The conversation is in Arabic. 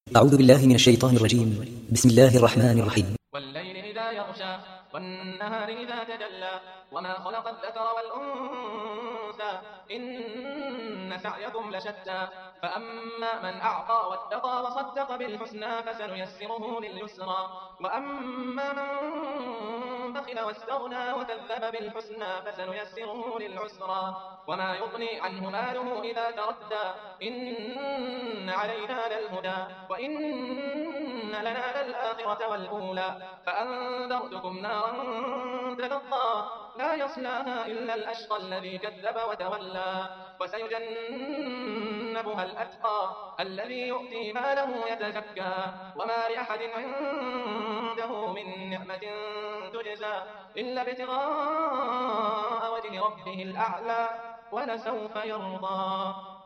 أعوذ بالله من الشيطان الرجيم. بسم الله الرحمن الرحيم. والليل إذا يغشى والنهار إذا تجلى وما خلق الذكر والأنثى إن سعيكم لشتى فأما من أعطى واتقى وصدق بالحسنى فسنيسره لليسرى وأما من بخل واستغنى وكذب بالحسنى فسنيسره للعسرى وما يغني عنه ماله إذا تردى إن علينا للهدى وإن لنا للآخرة والأولى فأنذرتكم نارا تلظى لا يصلاها إلا الأشقى الذي كذب وتولى وسيجنبها الأتقى الذي يؤتي ماله يتزكى وما لأحد عنده من نعمة تجزى إلا ابتغاء وجه ربه الأعلى ولسوف يرضى.